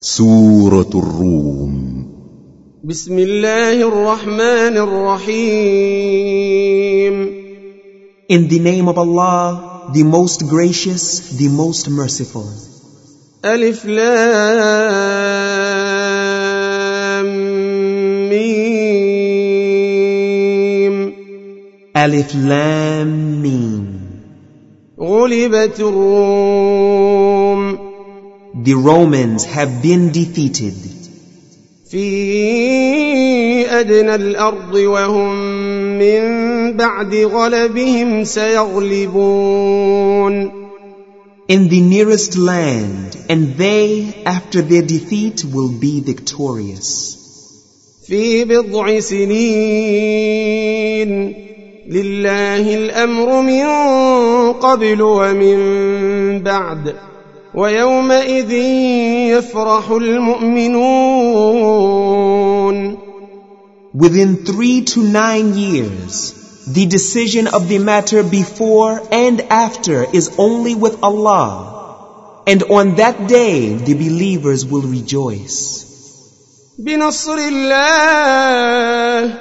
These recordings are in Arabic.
سورة الروم. بسم الله الرحمن الرحيم. In the name of Allah, the most gracious, the most merciful. ألف لام ميم. Alif Lam Mim. غلبت الروم. The Romans have been defeated. في أدنى الأرض وهم من بعد غلبهم سيغلبون. In the nearest land, and they, after their defeat, will be victorious. في بضع سنين لله الأمر من قبل ومن بعد ويومئذ يفرح المؤمنون. Within 3 to 9 years, the decision of the matter before and after is only with Allah. And on that day, the believers will rejoice. بنصر الله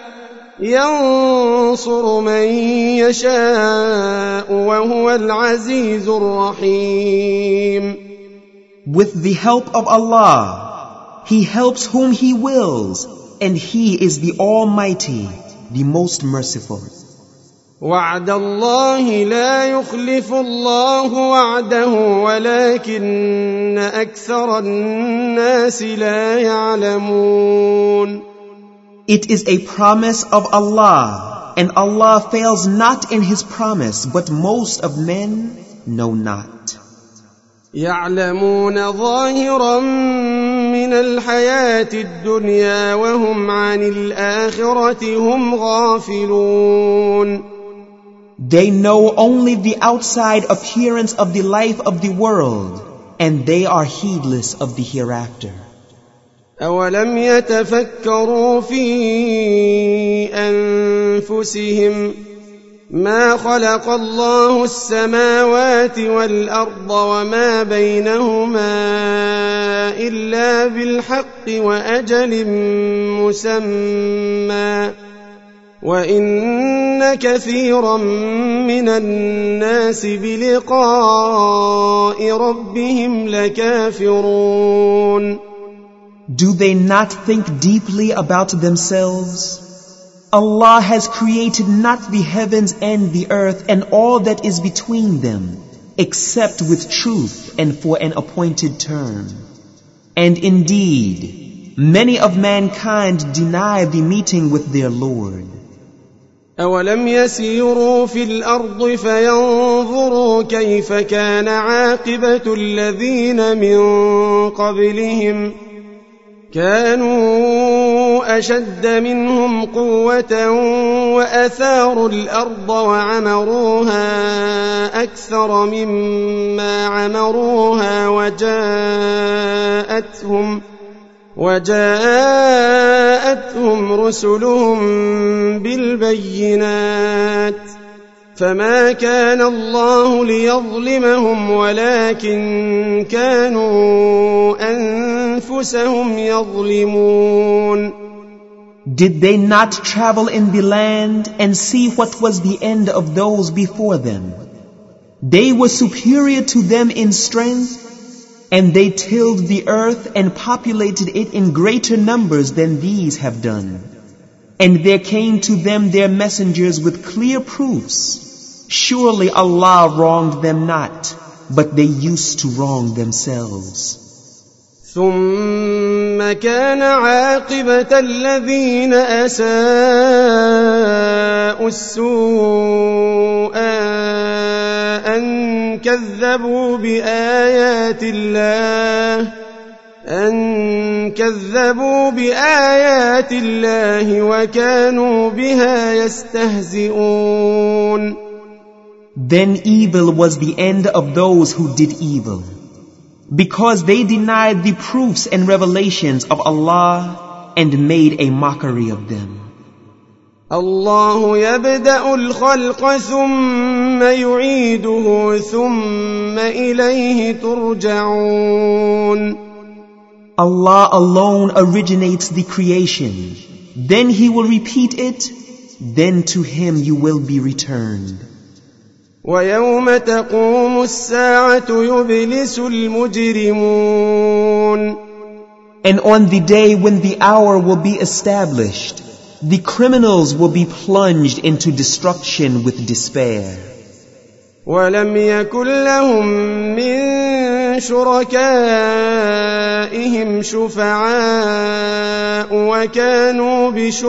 ينصر من يشاء وهو العزيز الرحيم. With the help of Allah, He helps whom He wills, and He is the Almighty, the most merciful. وعد الله لا يخلف الله وعده ولكن أكثر الناس لا يعلمون. It is a promise of Allah, and Allah fails not in His promise, but most of men know not. يعلمون ظاهرا من الحياة الدنيا وهم عن الآخرة هم غافلون. They know only the outside appearance of the life of the world, and they are heedless of the hereafter. أولم يتفكروا في أنفسهم ما خلق الله السماوات والأرض وما بينهما إلا بالحق وأجل مسمى وإن كثيرا من الناس بلقاء ربهم لكافرون. Do they not think deeply about themselves? Allah has created not the heavens and the earth and all that is between them, except with truth and for an appointed term. And indeed, many of mankind deny the meeting with their Lord. أولم يسيروا في الأرض فينظروا كيف كان عاقبة الذين من قبلهم كانوا أشد منهم قوة وأثاروا الأرض وعمروها أكثر مما عمروها وجاءتهم رسلهم بالبينات فما كان الله ليظلمهم ولكن كانوا أنفسهم يظلمون. Did they not travel in the land and see what was the end of those before them? They were superior to them in strength, and they tilled the earth and populated it in greater numbers than these have done. And there came to them their messengers with clear proofs. Surely Allah wronged them not, but they used to wrong themselves. ثم كان عاقبة الذين أساءوا السوء أن كذبوا بآيات الله وكانوا بها يستهزئون. Then evil was the end of those who did evil, because they denied the proofs and revelations of Allah and made a mockery of them. الله يبدأ الخلق ثم يعيده ثم إليه ترجعون. Allah alone originates the creation. Then He will repeat it. Then to Him you will be returned. ويوم تقوم الساعة يبلس المجرمون. And on the day when the hour will be established, the criminals will be plunged into destruction with despair. ولم يكن لهم من شركائهم شفعاء وكانوا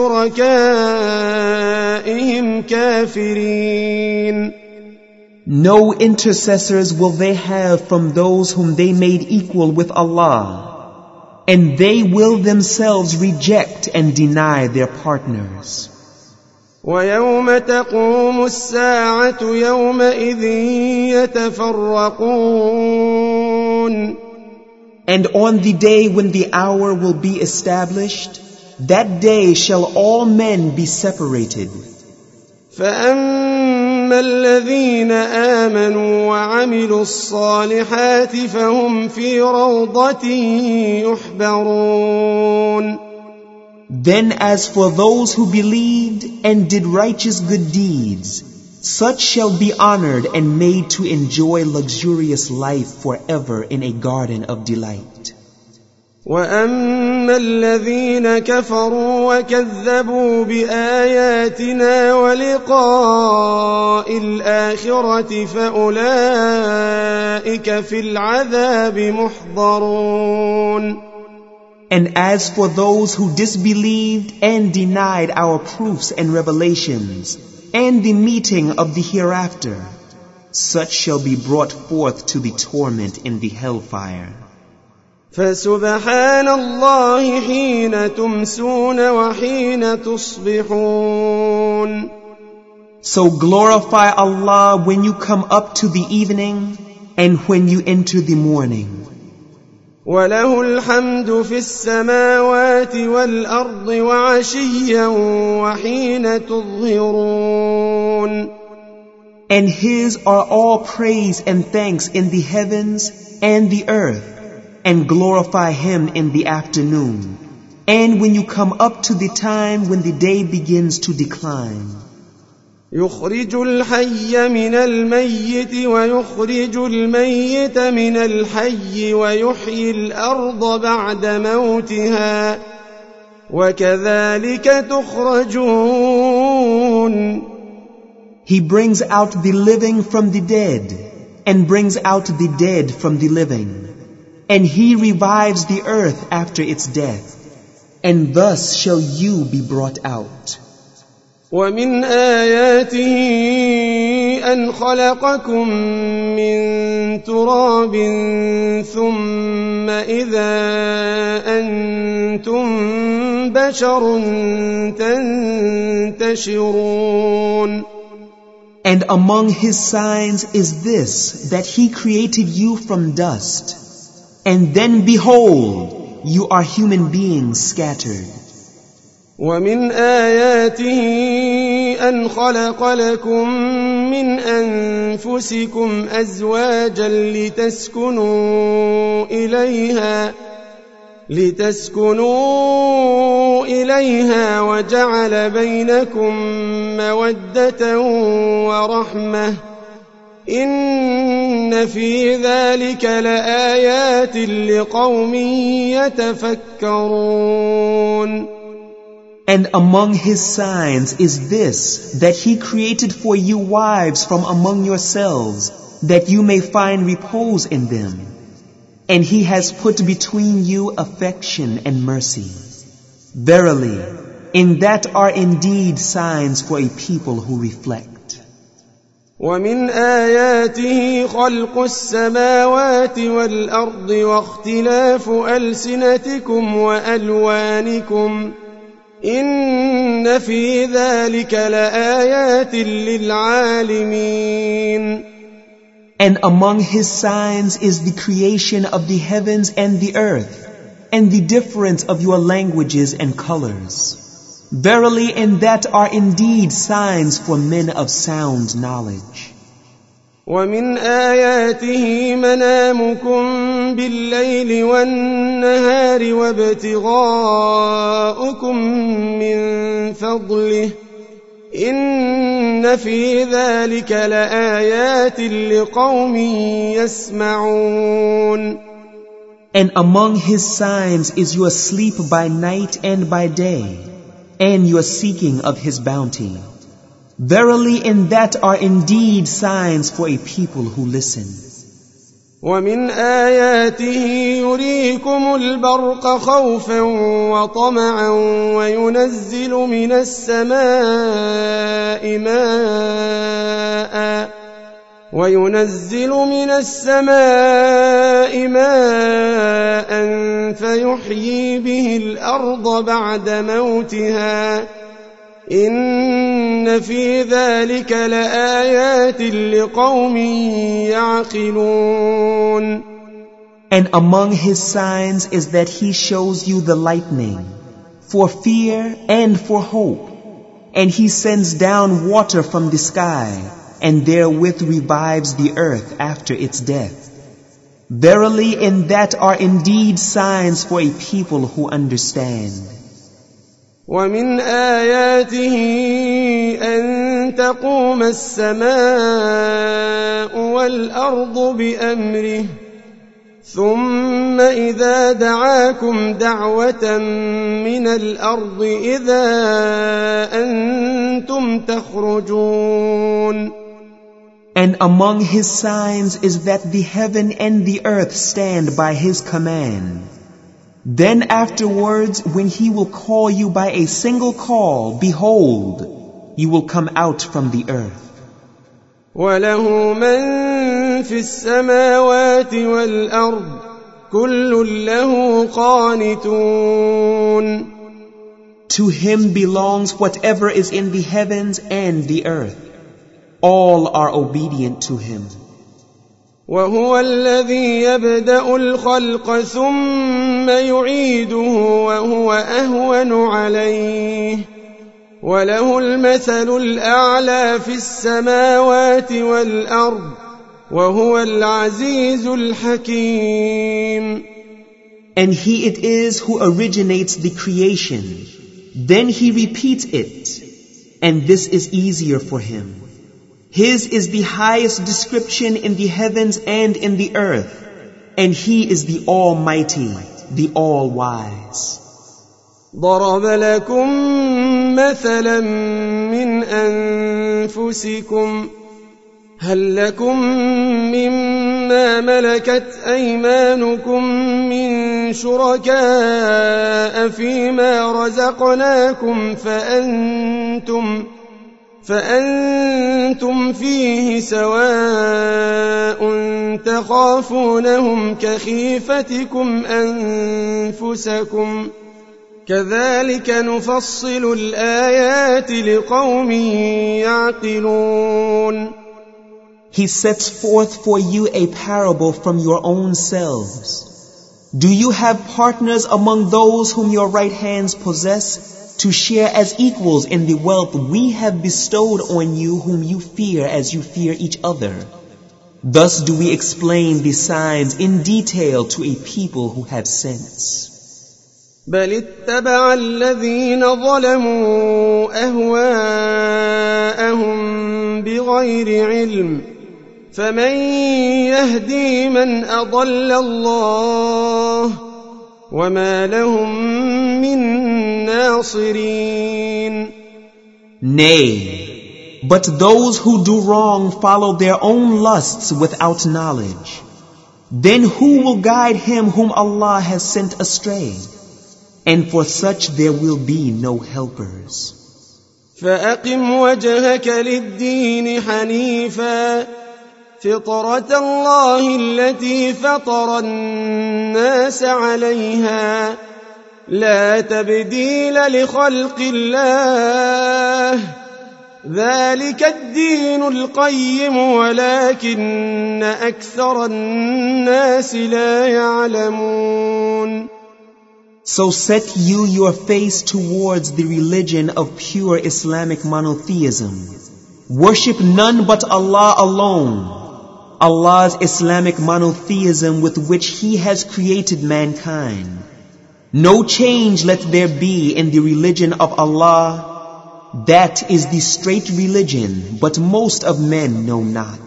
بشركائهم كافرين. No intercessors will they have from those whom they made equal with Allah, and they will themselves reject and deny their partners. ويوم تقوم الساعة يومئذ يتفرقون. And on the day when the hour will be established, that day shall all men be separated. فأما الذين آمنوا وعملوا الصالحات فهم في روضة يحبرون. Then as for those who believed and did righteous good deeds, such shall be honored and made to enjoy luxurious life forever in a garden of delight. وأما الذين كفروا وكذبوا بآياتنا ولقاء الآخرة فأولئك في العذاب محضرون. And as for those who disbelieved and denied our proofs and revelations and the meeting of the hereafter, such shall be brought forth to the torment in the hellfire. فسبحان الله حين تمسون وحين تصبحون. So glorify Allah when you come up to the evening and when you enter the morning. وله الحمد في السماوات والأرض وعشيا وحين تظهرون. And His are all praise and thanks in the heavens and the earth, and glorify Him in the afternoon, and when you come up to the time when the day begins to decline. يخرج الحي من الميت ويخرج الميت من الحي ويحيي الأرض بعد موتها وكذلك تخرجون. He brings out the living from the dead and brings out the dead from the living, and He revives the earth after its death, and thus shall you be brought out. ومن آياته أن خلقكم من تراب ثم إذا أنتم بشر تنتشرون. And among His signs is this, that He created you from dust, and then behold, you are human beings scattered. ومن آياته أن خلق لكم من أنفسكم أزواجا لتسكنوا إليها وجعل بينكم مودة ورحمة إن في ذلك لآيات لقوم يتفكرون. And among His signs is this, that He created for you wives from among yourselves, that you may find repose in them. And He has put between you affection and mercy. Verily, in that are indeed signs for a people who reflect. ومن آياته خلق السماوات والأرض واختلاف ألسنتكم وألوانكم إن في ذلك لآيات للعالمين. And among His signs is the creation of the heavens and the earth, and the difference of your languages and colors. Verily, in that are indeed signs for men of sound knowledge. ومن آياته منامكم بالليل والنهار وابتغاؤكم من فضله إن في ذلك لآيات لقوم يسمعون. And among his signs is your sleep by night and by day, and your seeking of his bounty. Verily in that are indeed signs for a people who listen. ومن آياته يريكم البرق خوفا وطمعا وينزل من السماء ماء فيحيي به الأرض بعد موتها إن في ذلك لآيات لقوم يعقلون. And among his signs is that he shows you the lightning, for fear and for hope, and he sends down water from the sky, and therewith revives the earth after its death. Verily in that are indeed signs for a people who understand. ومن آياته أن تقوم السماء والأرض بأمره ثم إذا دعاكم دعوة من الأرض إذا أنتم تخرجون. And among his signs is that the heaven and the earth stand by his command. Then afterwards, when he will call you by a single call, behold, you will come out from the earth. وَلَهُ مَن فِي السَّمَاوَاتِ وَالْأَرْضِ كُلٌّ لَهُ قَانِتُونَ. To him belongs whatever is in the heavens and the earth. All are obedient to him. وهو الذي يبدأ الخلق ثم يعيده وهو أهون عليه وله المثل الأعلى في السماوات والأرض وهو العزيز الحكيم. And he it is who originates the creation, then he repeats it, and this is easier for him. His is the highest description in the heavens and in the earth, and he is the Almighty, the All-Wise. ضرب لكم مثلا من أنفسكم هل لكم مما ملكت أيمانكم من شركاء فيما رزقناكم فأنتم فيه سواء تخافونهم كخيفتكم أنفسكم كذلك نفصل الآيات لقوم يعقلون. He sets forth for you a parable from your own selves. Do you have partners among those whom your right hands possess to share as equals in the wealth we have bestowed on you whom you fear as you fear each other? Thus do we explain the signs in detail to a people who have sense. بل اتبع الذين ظلموا أهواءهم بغير علم فمن يهدي من أضل الله وما لهم من ناصرين. Nay, but those who do wrong follow their own lusts without knowledge. Then who will guide him whom Allah has sent astray? And for such there will be no helpers. فأقم وجهك للدين حنيفا فطرة الله التي فطر الناس عليها لا تبديل لخلق الله ذلك الدين القيم ولكن أكثر الناس لا يعلمون. So set you your face towards the religion of pure Islamic monotheism. Worship none but Allah alone. Allah's Islamic monotheism with which He has created mankind. No change let there be in the religion of Allah. That is the straight religion, but most of men know not.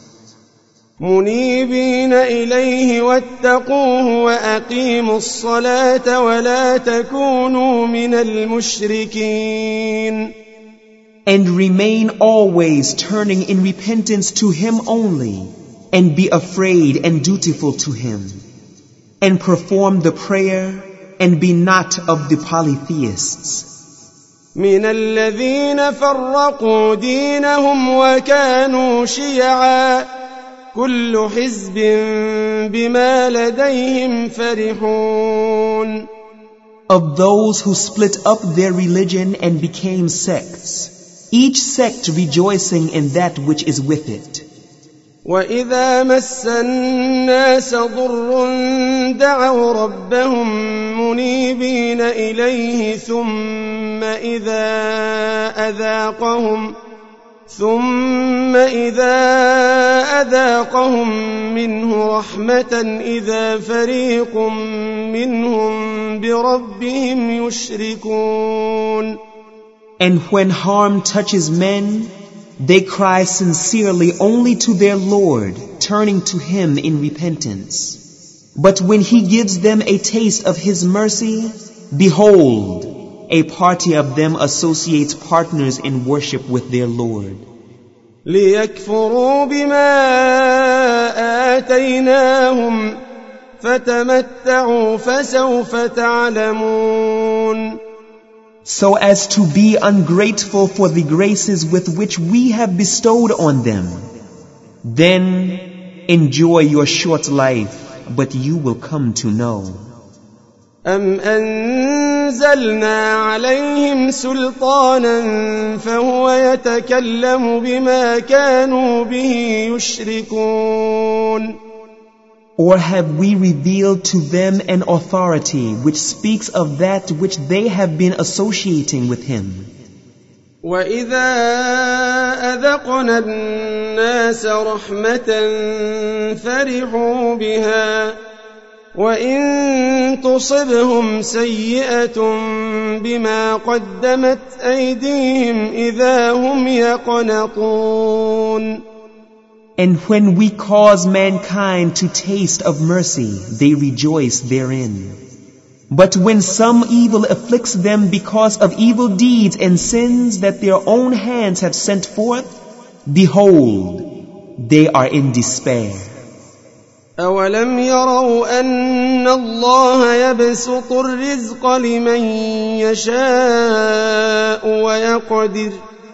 منيبين إليه واتقوه وأقيموا الصلاة ولا تكونوا من المشركين. And remain always turning in repentance to Him only, and be afraid and dutiful to Him, and perform the prayer, and be not of the polytheists. من الذين فرقوا دينهم وكانوا شيعا كل حزب بما لديهم فرحون. Of those who split up their religion and became sects, each sect rejoicing in that which is with it. وإذا مس الناس ضر دعوا ربهم منيبين إليه ثم إذا أذاقهم منه رحمة إذا فريق منهم بربهم يشركون. And when harm touches men, they cry sincerely only to their Lord, turning to Him in repentance. But when He gives them a taste of His mercy, behold, a party of them associates partners in worship with their Lord. ليكفروا بما آتيناهم فتمتعوا فسوف تعلمون. So as to be ungrateful for the graces with which we have bestowed on them. Then enjoy your short life, but you will come to know. أم أنزلنا عليهم سلطانا فهو يتكلم بما كانوا به يشركون. Or have we revealed to them an authority which speaks of that which they have been associating with Him? وَإِذَا أَذَقْنَا النَّاسَ رَحْمَةً فَرِحُوا بِهَا وَإِن تُصِبْهُمْ سَيِّئَةٌ بِمَا قَدَّمَتْ أَيْدِيهِمْ إِذَا هُمْ يَقْنَطُونَ. And when we cause mankind to taste of mercy, they rejoice therein. But when some evil afflicts them because of evil deeds and sins that their own hands have sent forth, behold, they are in despair. أَوَلَمْ يَرَوْا أَنَّ اللَّهَ يَبْسُطُ الرِّزْقَ لِمَن يَشَاءُ وَيَقْدِرُ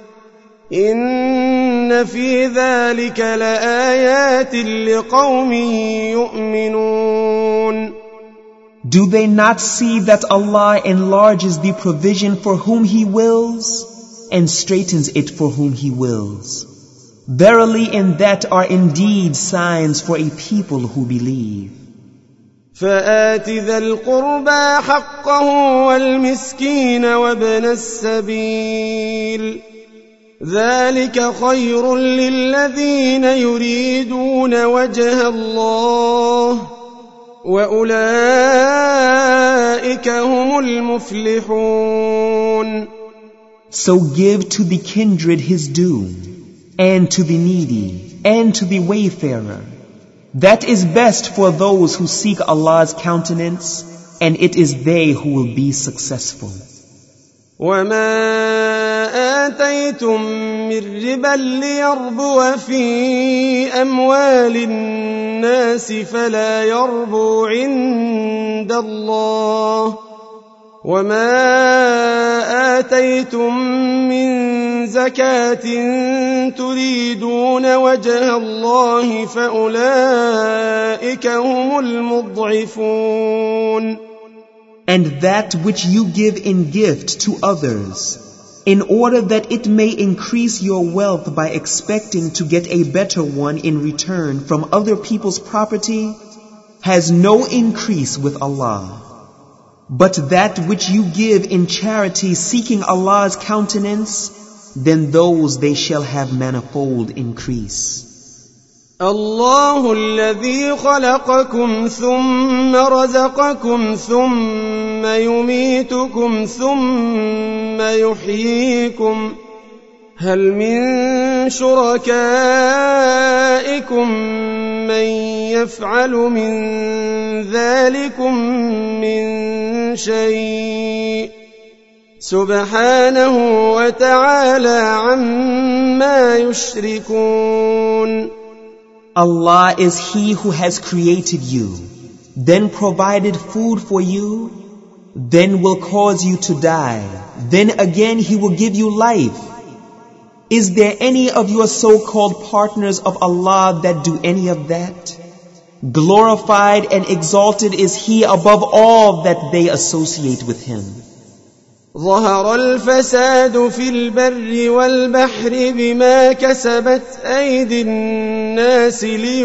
إِنَّ فِي ذَلِكَ لَآيَاتٍ لِقَوْمٍ يُؤْمِنُونَ. Do they not see that Allah enlarges the provision for whom He wills and straightens it for whom He wills? Verily in that are indeed signs for a people who believe. فآت ذا القربى حقه والمسكين وابن السبيل ذلك خير للذين يريدون وجه الله وأولئك هم المفلحون. So give to the kindred his due, and to the needy, and to the wayfarer. That is best for those who seek Allah's countenance, and it is they who will be successful. وَمَا آتَيْتُم مِّن رِّبًا لِّيَرْبُوَ فِي أَمْوَالِ النَّاسِ فَلَا يَرْبُو عِندَ اللَّهِ وَمَا آتَيْتُم مِّن زَكَاةٍ تُرِيدُونَ وَجْهَ اللَّهِ فَأُولَئِكَ هُمُ الْمُضْعِفُونَ. And that which you give in gift to others, in order that it may increase your wealth by expecting to get a better one in return from other people's property, has no increase with Allah. But that which you give in charity seeking Allah's countenance, then those they shall have manifold increase. الله الذي خلقكم ثم رزقكم ثم يميتكم ثم يحييكم هل من شركائكم من يفعل من ذلكم من شيء سبحانه وتعالى عما يشركون. Allah is He who has created you, then provided food for you, then will cause you to die, then again He will give you life. Is there any of your so-called partners of Allah that do any of that? Glorified and exalted is He above all that they associate with Him. ظهر الفساد في البر والبحر بما كسبت أيدي الناس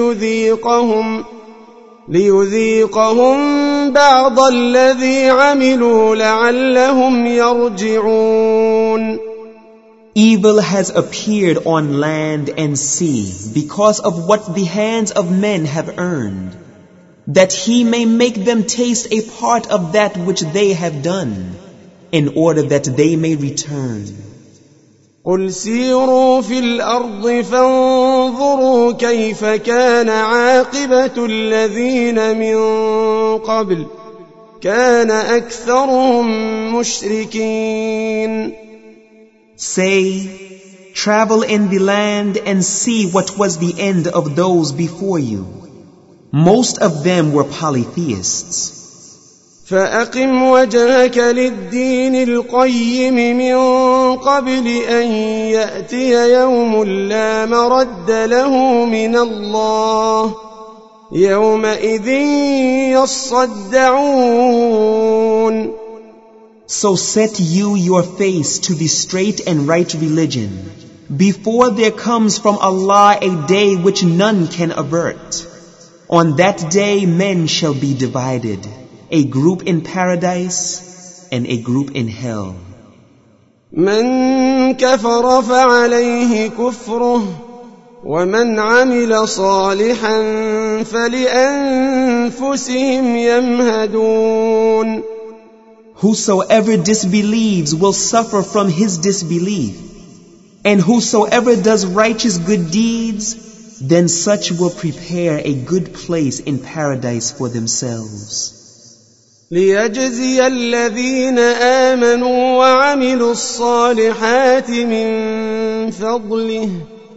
ليذيقهم بعض الذي عملوا لعلهم يرجعون. Evil has appeared on land and sea because of what the hands of men have earned, that He may make them taste a part of that which they have done, in order that they may return. قل سيروا في الأرض فانظروا كيف كان عاقبة الذين من قبل كان أكثرهم مشركين. Say, travel in the land and see what was the end of those before you. Most of them were polytheists. فأقم وجهك للدين القيم من قبل أن يأتي يوم لا مرد له من الله يومئذ يصدعون. So set you your face to the straight and right religion, before there comes from Allah a day which none can avert. On that day men shall be divided, a group in paradise and a group in hell. من كفر فعليه كفره ومن عمل صالحا فلأنفسهم يمهدون. Whosoever disbelieves will suffer from his disbelief, and whosoever does righteous good deeds, then such will prepare a good place in paradise for themselves. ليجزي الذين آمنوا وعملوا الصالحات من فضله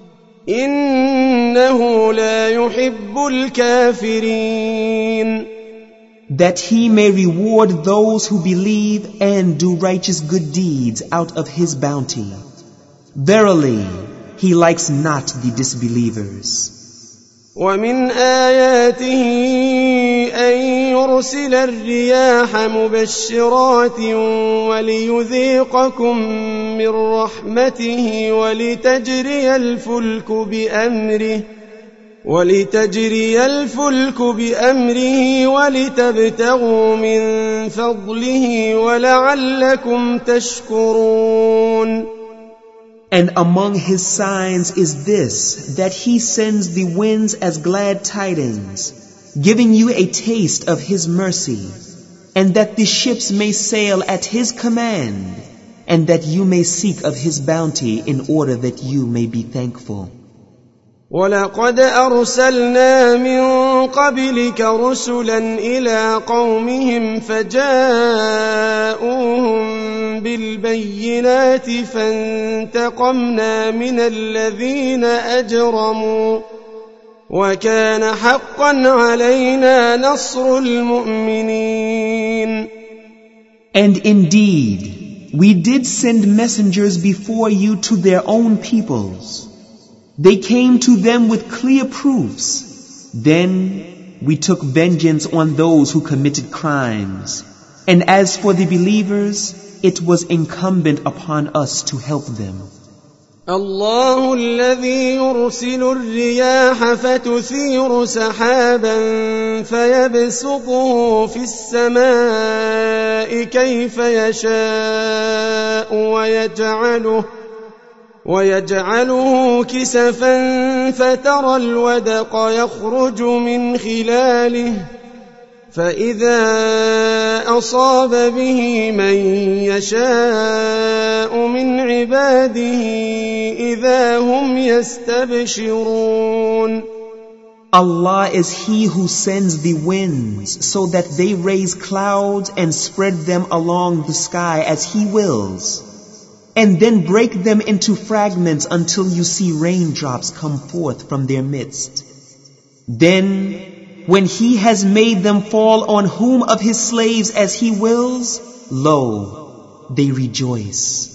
إنه لا يحب الكافرين. That He may reward those who believe and do righteous good deeds out of His bounty. Verily, He likes not the disbelievers. ومن آياته أن يرسل الرياح مبشرات وليذيقكم من رحمته ولتجري الفلك بأمره ولتبتغوا من فضله ولعلكم تشكرون. And among His signs is this, that He sends the winds as glad tidings, giving you a taste of His mercy, and that the ships may sail at His command, and that you may seek of His bounty in order that you may be thankful. وَلَقَدْ أَرْسَلْنَا مِن قَبْلِكَ رُسُلًا إِلَىٰ قَوْمِهِمْ فَجَاءُوهُم بِالْبَيِّنَاتِ فَانتَقَمْنَا مِنَ الَّذِينَ أَجْرَمُوا وَكَانَ حَقًّا عَلَيْنَا نَصْرُ الْمُؤْمِنِينَ. And indeed, we did send messengers before you to their own peoples. They came to them with clear proofs. Then we took vengeance on those who committed crimes. And as for the believers, it was incumbent upon us to help them. الله الذي يرسل الرياح فتثير سحابا فيبسطه في السماء كيف يشاء ويجعله كسفا فترى الودق يخرج من خلاله فإذا أصاب به من يشاء من عباده إذا هم يستبشرون. Allah is He who sends the winds so that they raise clouds and spread them along the sky as He wills, and then break them into fragments until you see raindrops come forth from their midst. Then, when He has made them fall on whom of His slaves as He wills, lo, they rejoice.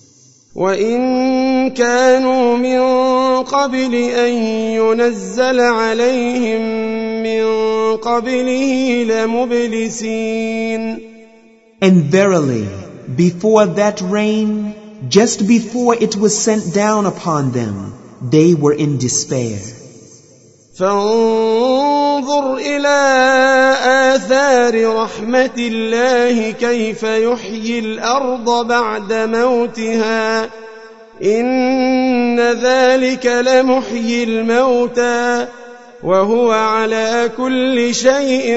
وَإِن كَانُوا مِن قَبْلِ أَن يُنَزَّلَ عَلَيْهِم مِّن قَبْلِهِ لَمُبْلِسِينَ. And verily, before that rain, just before it was sent down upon them, they were in despair. فانظر إلى آثار رحمة الله كيف يحيي الأرض بعد موتها إن ذلك لمحيي الموتى وهو على كل شيء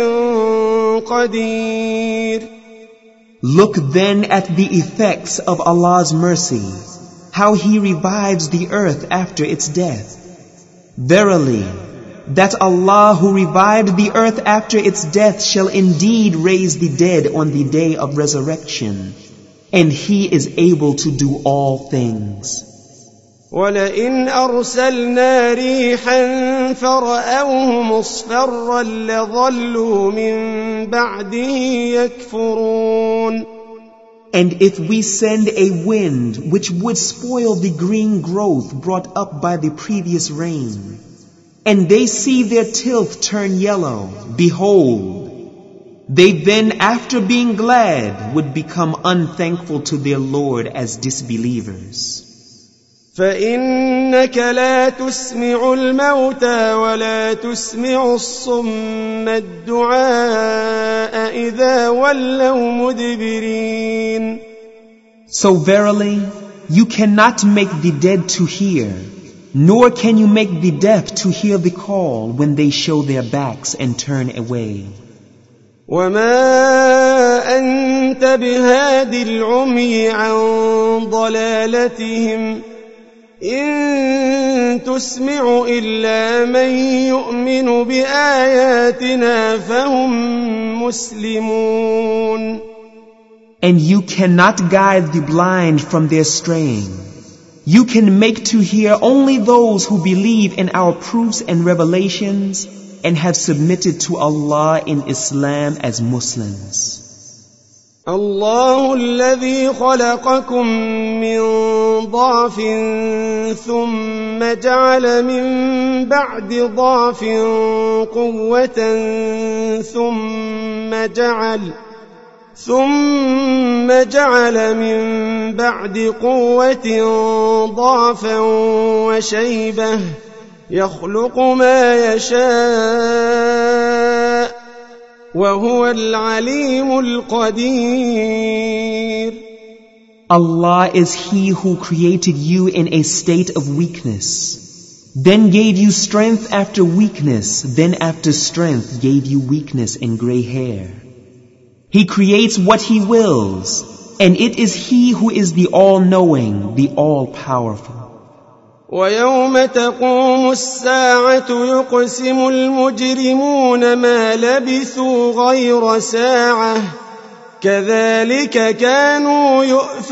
قدير. Look then at the effects of Allah's mercy, how He revives the earth after its death. Verily, that Allah who revived the earth after its death shall indeed raise the dead on the day of resurrection, and He is able to do all things. وَلَئِنْ أَرْسَلْنَا رِيحًا فَرَأَوْهُ مُصْفَرًّا لَظَلُّوا مِنْ بَعْدِهِ يَكْفُرُونَ. And if we send a wind which would spoil the green growth brought up by the previous rain, and they see their tilth turn yellow, behold, they then after being glad would become unthankful to their Lord as disbelievers. فإنك لا تسمع الموتى ولا تسمع الصم الدعاء إذا ولوا مدبرين. So verily, you cannot make the dead to hear, nor can you make the deaf to hear the call when they show their backs and turn away. وما أنت بهاد العمي عن ضلالتهم إن تسمع إلا من يؤمن بآياتنا فهم مسلمون. And you cannot guide the blind from their straying. You can make to hear only those who believe in our proofs and revelations and have submitted to Allah in Islam as Muslims. الله الذي خلقكم من ضعف ثم جعل من بعد ضعف قوة ثم جعل من بعد قوة ضعفا وشيبة يخلق ما يشاء وهو العليم القدير. Allah is He who created you in a state of weakness, then gave you strength after weakness, then after strength gave you weakness and gray hair. He creates what He wills, and it is He who is the all-knowing, the all-powerful. ويوم تقوم الساعة يقسم المجرمون ما لبثوا غير ساعة كذلك كانوا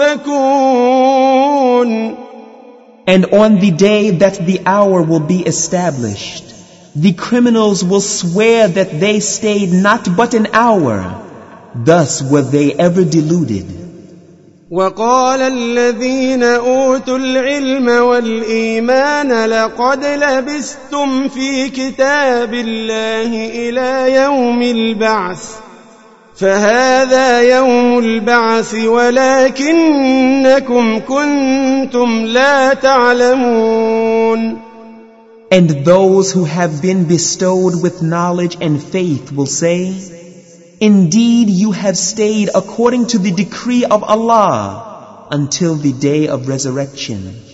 يؤفكون. And on the day that the hour will be established, the criminals will swear that they stayed not but an hour. Thus were they ever deluded. وقال الذين أوتوا العلم والإيمان لقد لبثتم في كتاب الله إلى يوم البعث فهذا يوم البعث ولكنكم كنتم لا تعلمون. And those who have been bestowed with knowledge and faith will say, indeed, you have stayed according to the decree of Allah until the day of resurrection.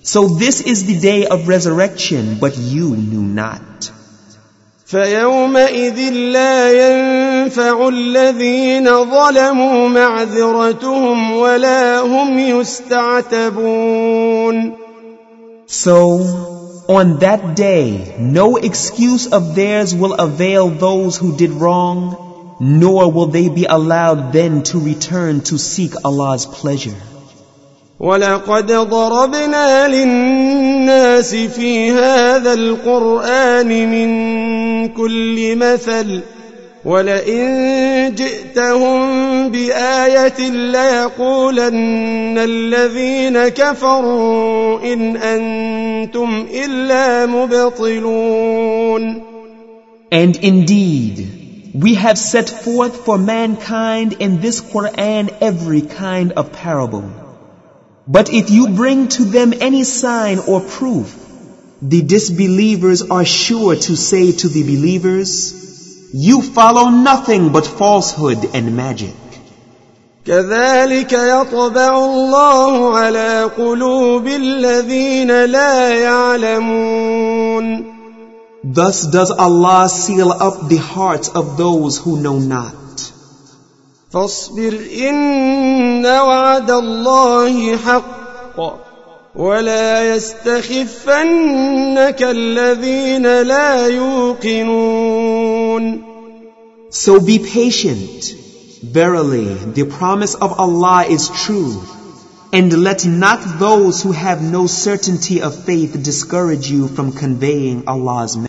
So this is the day of resurrection, but you knew not. فيومئذ لا ينفع الذين ظلموا معذرتهم ولا هم يستعتبون. So, on that day, no excuse of theirs will avail those who did wrong, nor will they be allowed then to return to seek Allah's pleasure. وَلَقَدْ ضَرَبْنَا لِلنَّاسِ فِي هَذَا الْقُرْآنِ مِنْ كُلِّ مَثَلٍ وَلَئِنْ جِئْتَهُمْ بِآيَةٍ لَيَقُولَنَّ الَّذِينَ كَفَرُوا إِنْ أَنْتُمْ إِلَّا مُبْطِلُونَ. And indeed, we have set forth for mankind in this Qur'an every kind of parable. But if you bring to them any sign or proof, the disbelievers are sure to say to the believers, you follow nothing but falsehood and magic. كذلك يطبع الله على قلوب الذين لا يعلمون. Thus does Allah seal up the hearts of those who know not. فاصبر إن وعد الله حق ولا يستخفنك الذين لا يوقنون. So be patient. Verily, the promise of Allah is true. And let not those who have no certainty of faith discourage you from conveying Allah's